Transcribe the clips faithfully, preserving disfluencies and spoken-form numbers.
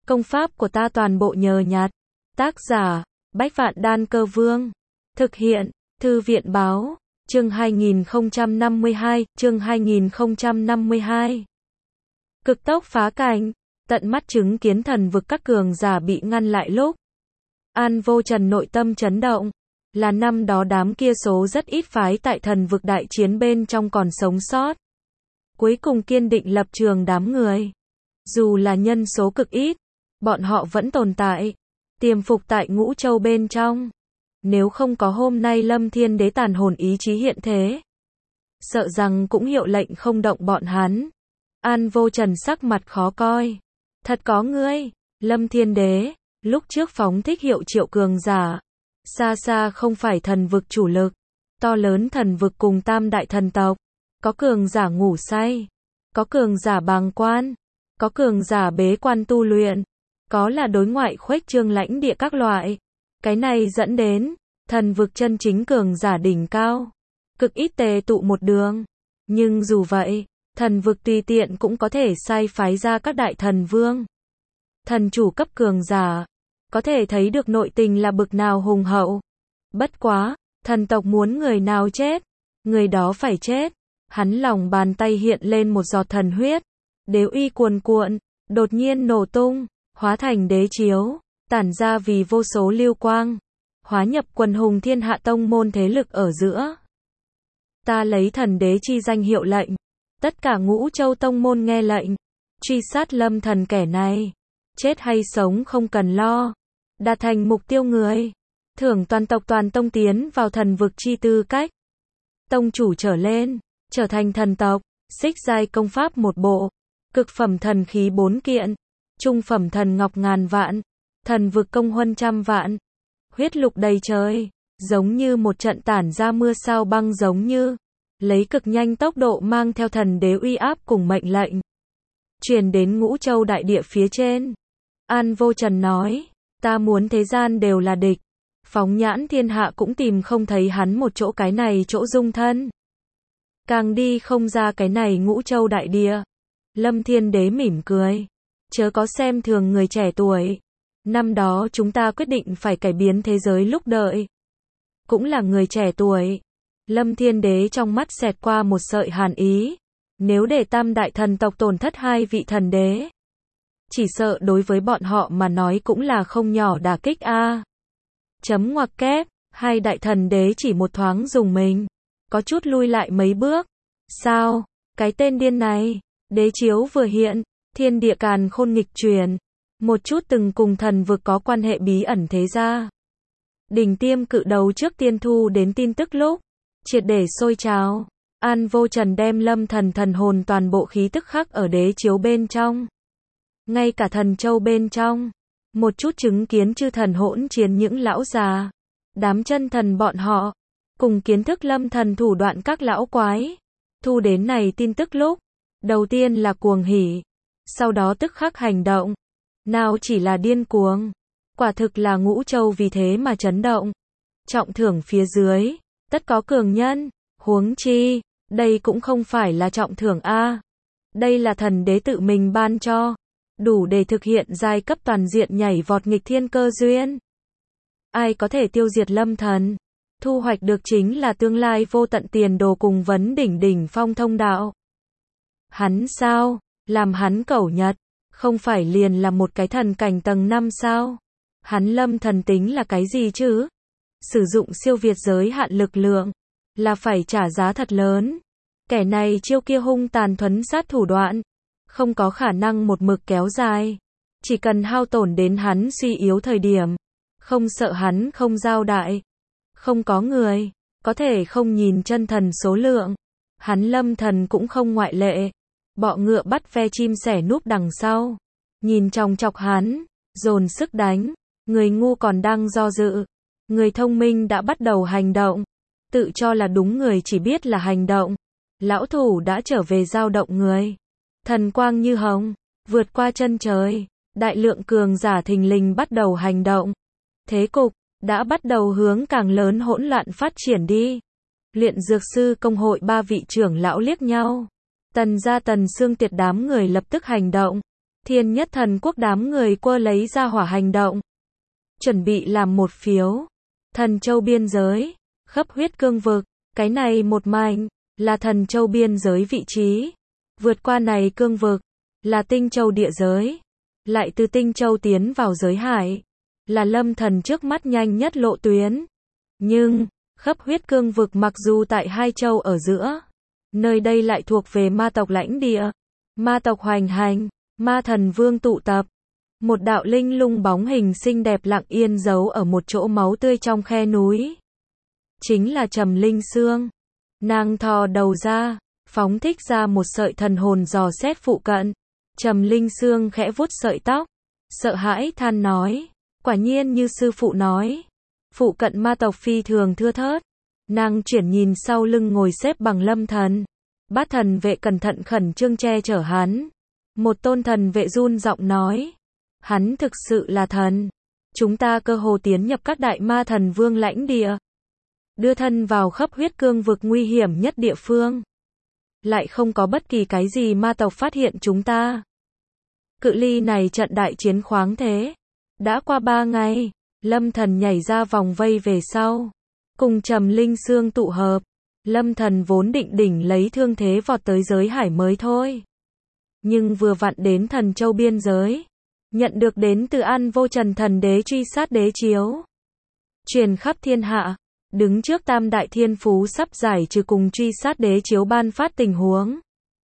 Công pháp của ta toàn bộ nhờ nhặt. Tác giả, Bách Vạn Đan Cơ Vương. Thực hiện, Thư viện Báo. Chương hai nghìn không trăm năm mươi hai, chương hai nghìn không trăm năm mươi hai. Cực tốc phá cảnh, tận mắt chứng kiến thần vực các cường giả bị ngăn lại lúc. An Vô Trần nội tâm chấn động, là năm đó đám kia số rất ít phái tại thần vực đại chiến bên trong còn sống sót. Cuối cùng kiên định lập trường đám người. Dù là nhân số cực ít, bọn họ vẫn tồn tại, tiềm phục tại Ngũ Châu bên trong. Nếu không có hôm nay Lâm Thiên Đế tàn hồn ý chí hiện thế, sợ rằng cũng hiệu lệnh không động bọn hắn. An Vô Trần sắc mặt khó coi. Thật có ngươi, Lâm Thiên Đế, lúc trước phóng thích hiệu triệu cường giả, xa xa không phải thần vực chủ lực, to lớn thần vực cùng tam đại thần tộc, có cường giả ngủ say, có cường giả bàng quan, có cường giả bế quan tu luyện, có là đối ngoại khuếch trương lãnh địa các loại. Cái này dẫn đến, thần vực chân chính cường giả đỉnh cao, cực ít tề tụ một đường. Nhưng dù vậy, thần vực tùy tiện cũng có thể sai phái ra các đại thần vương, thần chủ cấp cường giả, có thể thấy được nội tình là bực nào hùng hậu. Bất quá, thần tộc muốn người nào chết, người đó phải chết. Hắn lòng bàn tay hiện lên một giọt thần huyết, đế uy cuồn cuộn, đột nhiên nổ tung, hóa thành đế chiếu, tản ra vì vô số lưu quang, hóa nhập quần hùng thiên hạ tông môn thế lực ở giữa. Ta lấy thần đế chi danh hiệu lệnh, tất cả Ngũ Châu tông môn nghe lệnh, truy sát Lâm Thần kẻ này, chết hay sống không cần lo, đạt thành mục tiêu người, thưởng toàn tộc toàn tông tiến vào thần vực chi tư cách. Tông chủ trở lên, trở thành thần tộc, xích giai công pháp một bộ, cực phẩm thần khí bốn kiện, trung phẩm thần ngọc ngàn vạn, thần vực công huân trăm vạn, huyết lục đầy trời, giống như một trận tản ra mưa sao băng, giống như lấy cực nhanh tốc độ mang theo thần đế uy áp cùng mệnh lệnh, truyền đến Ngũ Châu đại địa phía trên. An Vô Trần nói, ta muốn thế gian đều là địch, phóng nhãn thiên hạ cũng tìm không thấy hắn một chỗ cái này chỗ dung thân. Càng đi không ra cái này Ngũ Châu đại địa. Lâm Thiên Đế mỉm cười, chớ có xem thường người trẻ tuổi. Năm đó chúng ta quyết định phải cải biến thế giới lúc đợi, cũng là người trẻ tuổi. Lâm Thiên Đế trong mắt xẹt qua một sợi hàn ý. Nếu để tam đại thần tộc tổn thất hai vị thần đế, chỉ sợ đối với bọn họ mà nói cũng là không nhỏ đả kích a. Chấm ngoặc kép, hai đại thần đế chỉ một thoáng dùng mình, có chút lui lại mấy bước. Sao, cái tên điên này, đế chiếu vừa hiện, thiên địa càn khôn nghịch truyền, một chút từng cùng thần vực có quan hệ bí ẩn thế gia. Đỉnh tiêm cự đầu trước tiên thu đến tin tức lúc, triệt để sôi trào. An Vô Trần đem Lâm Thần thần hồn toàn bộ khí tức khắc ở đế chiếu bên trong. Ngay cả thần châu bên trong, một chút chứng kiến chư thần hỗn chiến những lão già, đám chân thần bọn họ, cùng kiến thức Lâm Thần thủ đoạn các lão quái. Thu đến này tin tức lúc, đầu tiên là cuồng hỉ, sau đó tức khắc hành động. Nào chỉ là điên cuồng, quả thực là Ngũ Châu vì thế mà chấn động. Trọng thưởng phía dưới, tất có cường nhân, huống chi, đây cũng không phải là trọng thưởng a. Đây là thần đế tự mình ban cho, đủ để thực hiện giai cấp toàn diện nhảy vọt nghịch thiên cơ duyên. Ai có thể tiêu diệt Lâm Thần, thu hoạch được chính là tương lai vô tận tiền đồ cùng vấn đỉnh đỉnh phong thông đạo. Hắn sao, làm hắn cẩu nhật, không phải liền là một cái thần cảnh tầng năm sao? Hắn Lâm Thần tính là cái gì chứ? Sử dụng siêu việt giới hạn lực lượng, là phải trả giá thật lớn. Kẻ này chiêu kia hung tàn thuấn sát thủ đoạn, không có khả năng một mực kéo dài. Chỉ cần hao tổn đến hắn suy yếu thời điểm, không sợ hắn không giao đại. Không có người có thể không nhìn chân thần số lượng. Hắn Lâm Thần cũng không ngoại lệ. Bọ ngựa bắt ve chim sẻ núp đằng sau, nhìn chòng chọc hắn, dồn sức đánh. Người ngu còn đang do dự, người thông minh đã bắt đầu hành động. Tự cho là đúng người chỉ biết là hành động. Lão thủ đã trở về giao động người. Thần quang như hồng, vượt qua chân trời, đại lượng cường giả thình lình bắt đầu hành động. Thế cục đã bắt đầu hướng càng lớn hỗn loạn phát triển đi. Luyện dược sư công hội ba vị trưởng lão liếc nhau. Tần gia Tần Xương Tiệt đám người lập tức hành động. Thiên Nhất Thần Quốc đám người quơ lấy ra hỏa hành động. Chuẩn bị làm một phiếu. Thần châu biên giới, khắp huyết cương vực, cái này một mảnh, là thần châu biên giới vị trí. Vượt qua này cương vực, là tinh châu địa giới. Lại từ tinh châu tiến vào giới hải, là lâm thần trước mắt nhanh nhất lộ tuyến. Nhưng, khắp huyết cương vực mặc dù tại hai châu ở giữa, nơi đây lại thuộc về ma tộc lãnh địa. Ma tộc hoành hành, ma thần vương tụ tập. Một đạo linh lung bóng hình xinh đẹp lặng yên giấu ở một chỗ máu tươi trong khe núi. Chính là Trầm Linh Sương. Nàng thò đầu ra, phóng thích ra một sợi thần hồn dò xét phụ cận. Trầm Linh Sương khẽ vuốt sợi tóc, sợ hãi than nói, quả nhiên như sư phụ nói, phụ cận ma tộc phi thường thưa thớt. Nàng chuyển nhìn sau lưng ngồi xếp bằng lâm thần. Bát thần vệ cẩn thận khẩn trương che chở hắn. Một tôn thần vệ run giọng nói, hắn thực sự là thần. Chúng ta cơ hồ tiến nhập các đại ma thần vương lãnh địa, đưa thân vào khắp huyết cương vực nguy hiểm nhất địa phương. Lại không có bất kỳ cái gì ma tộc phát hiện chúng ta. Cự ly này trận đại chiến khoáng thế. Đã qua ba ngày, lâm thần nhảy ra vòng vây về sau. Cùng Trầm Linh Sương tụ hợp. Lâm thần vốn định đỉnh lấy thương thế vọt tới giới hải mới thôi. Nhưng vừa vặn đến thần châu biên giới. Nhận được đến từ An Vô Trần thần đế truy sát đế chiếu. Truyền khắp thiên hạ. Đứng trước tam đại thiên phú sắp giải trừ cùng truy sát đế chiếu ban phát tình huống.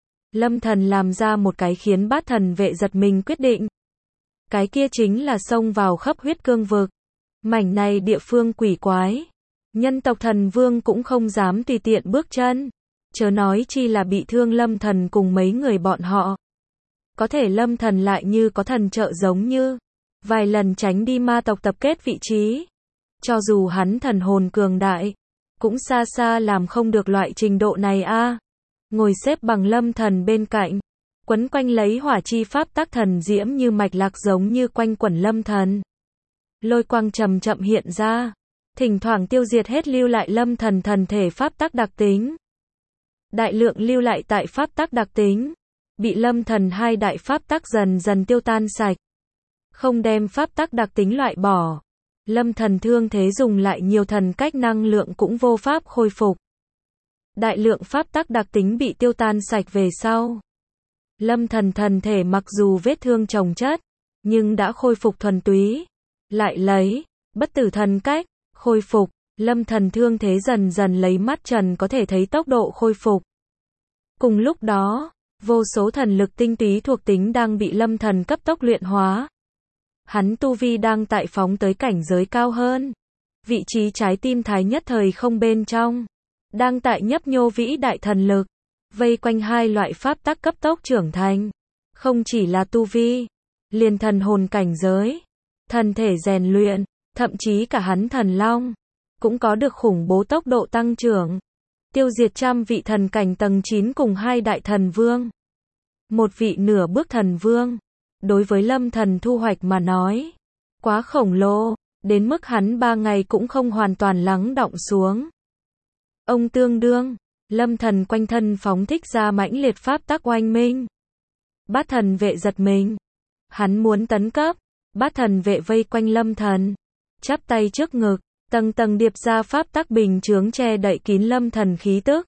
Lâm thần làm ra một cái khiến bát thần vệ giật mình quyết định. Cái kia chính là xông vào khắp huyết cương vực. Mảnh này địa phương quỷ quái. Nhân tộc thần vương cũng không dám tùy tiện bước chân. Chớ nói chi là bị thương lâm thần cùng mấy người bọn họ. Có thể lâm thần lại như có thần trợ giống như. Vài lần tránh đi ma tộc tập kết vị trí. Cho dù hắn thần hồn cường đại. Cũng xa xa làm không được loại trình độ này a. Ngồi xếp bằng lâm thần bên cạnh. Quấn quanh lấy hỏa chi pháp tắc thần diễm như mạch lạc giống như quanh quẩn lâm thần. Lôi quang chậm chậm hiện ra. Thỉnh thoảng tiêu diệt hết lưu lại lâm thần thần thể pháp tắc đặc tính. Đại lượng lưu lại tại pháp tắc đặc tính. Bị lâm thần hai đại pháp tắc dần dần tiêu tan sạch. Không đem pháp tắc đặc tính loại bỏ. Lâm thần thương thế dùng lại nhiều thần cách năng lượng cũng vô pháp khôi phục. Đại lượng pháp tắc đặc tính bị tiêu tan sạch về sau. Lâm thần thần thể mặc dù vết thương chồng chất, nhưng đã khôi phục thuần túy. Lại lấy, bất tử thần cách, khôi phục, lâm thần thương thế dần dần lấy mắt trần có thể thấy tốc độ khôi phục. Cùng lúc đó, vô số thần lực tinh túy thuộc tính đang bị lâm thần cấp tốc luyện hóa. Hắn tu vi đang tại phóng tới cảnh giới cao hơn. Vị trí trái tim thái nhất thời không bên trong. Đang tại nhấp nhô vĩ đại thần lực. Vây quanh hai loại pháp tắc cấp tốc trưởng thành. Không chỉ là tu vi. Liền thần hồn cảnh giới. Thần thể rèn luyện. Thậm chí cả hắn thần long. Cũng có được khủng bố tốc độ tăng trưởng. Tiêu diệt trăm vị thần cảnh tầng chín cùng hai đại thần vương. Một vị nửa bước thần vương. Đối với lâm thần thu hoạch mà nói. Quá khổng lồ. Đến mức hắn ba ngày cũng không hoàn toàn lắng đọng xuống. Ông tương đương. Lâm thần quanh thân phóng thích ra mãnh liệt pháp tắc oanh minh. Bát thần vệ giật mình. Hắn muốn tấn cấp. Bát thần vệ vây quanh lâm thần. Chắp tay trước ngực. Tầng tầng điệp ra pháp tắc bình chướng che đậy kín lâm thần khí tức.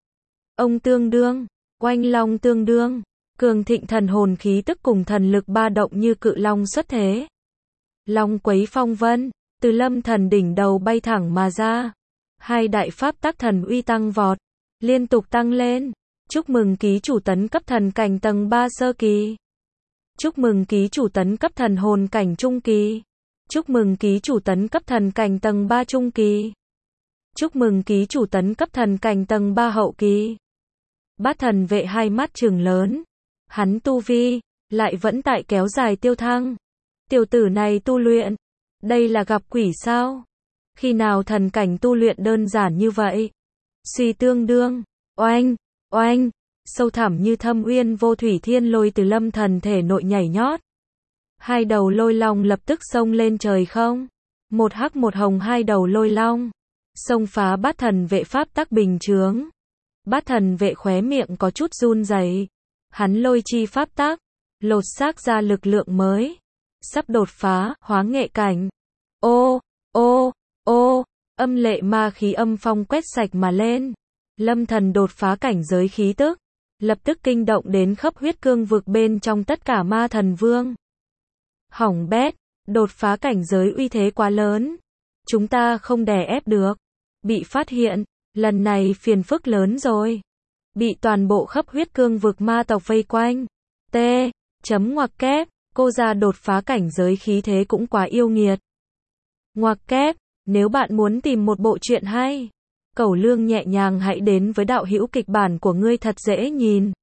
Ông tương đương. Oanh long tương đương. Cường thịnh thần hồn khí tức cùng thần lực ba động như cự long xuất thế. Long quấy phong vân. Từ lâm thần đỉnh đầu bay thẳng mà ra. Hai đại pháp tắc thần uy tăng vọt. Liên tục tăng lên. Chúc mừng ký chủ tấn cấp thần cảnh tầng ba sơ kỳ. Chúc mừng ký chủ tấn cấp thần hồn cảnh trung kỳ. Chúc mừng ký chủ tấn cấp thần cảnh tầng ba trung kỳ. Chúc mừng ký chủ tấn cấp thần cảnh tầng ba hậu kỳ. Bát thần vệ hai mắt trừng lớn. Hắn tu vi, lại vẫn tại kéo dài tiêu thăng. Tiểu tử này tu luyện. Đây là gặp quỷ sao? Khi nào thần cảnh tu luyện đơn giản như vậy? Suy tương đương. Oanh, oanh. Sâu thẳm như thâm uyên vô thủy thiên lôi từ lâm thần thể nội nhảy nhót. Hai đầu lôi long lập tức xông lên trời không. Một hắc một hồng hai đầu lôi long. Xông phá bát thần vệ pháp tắc bình chướng. Bát thần vệ khóe miệng có chút run rẩy. Hắn lôi chi pháp tắc. lột xác ra lực lượng mới. Sắp đột phá, hóa nghệ cảnh. Ô, ô, ô, âm lệ ma khí âm phong quét sạch mà lên. Lâm Thần đột phá cảnh giới khí tức, lập tức kinh động đến khắp huyết cương vực bên trong tất cả ma thần vương. Hỏng bét, đột phá cảnh giới uy thế quá lớn. Chúng ta không đè ép được. Bị phát hiện, lần này phiền phức lớn rồi. Bị toàn bộ khắp huyết cương vực ma tộc vây quanh. T. Chấm ngoặc kép, cô ra đột phá cảnh giới khí thế cũng quá yêu nghiệt. Ngoặc kép, nếu bạn muốn tìm một bộ truyện hay, Cẩu Lương nhẹ nhàng hãy đến với đạo hữu kịch bản của ngươi thật dễ nhìn.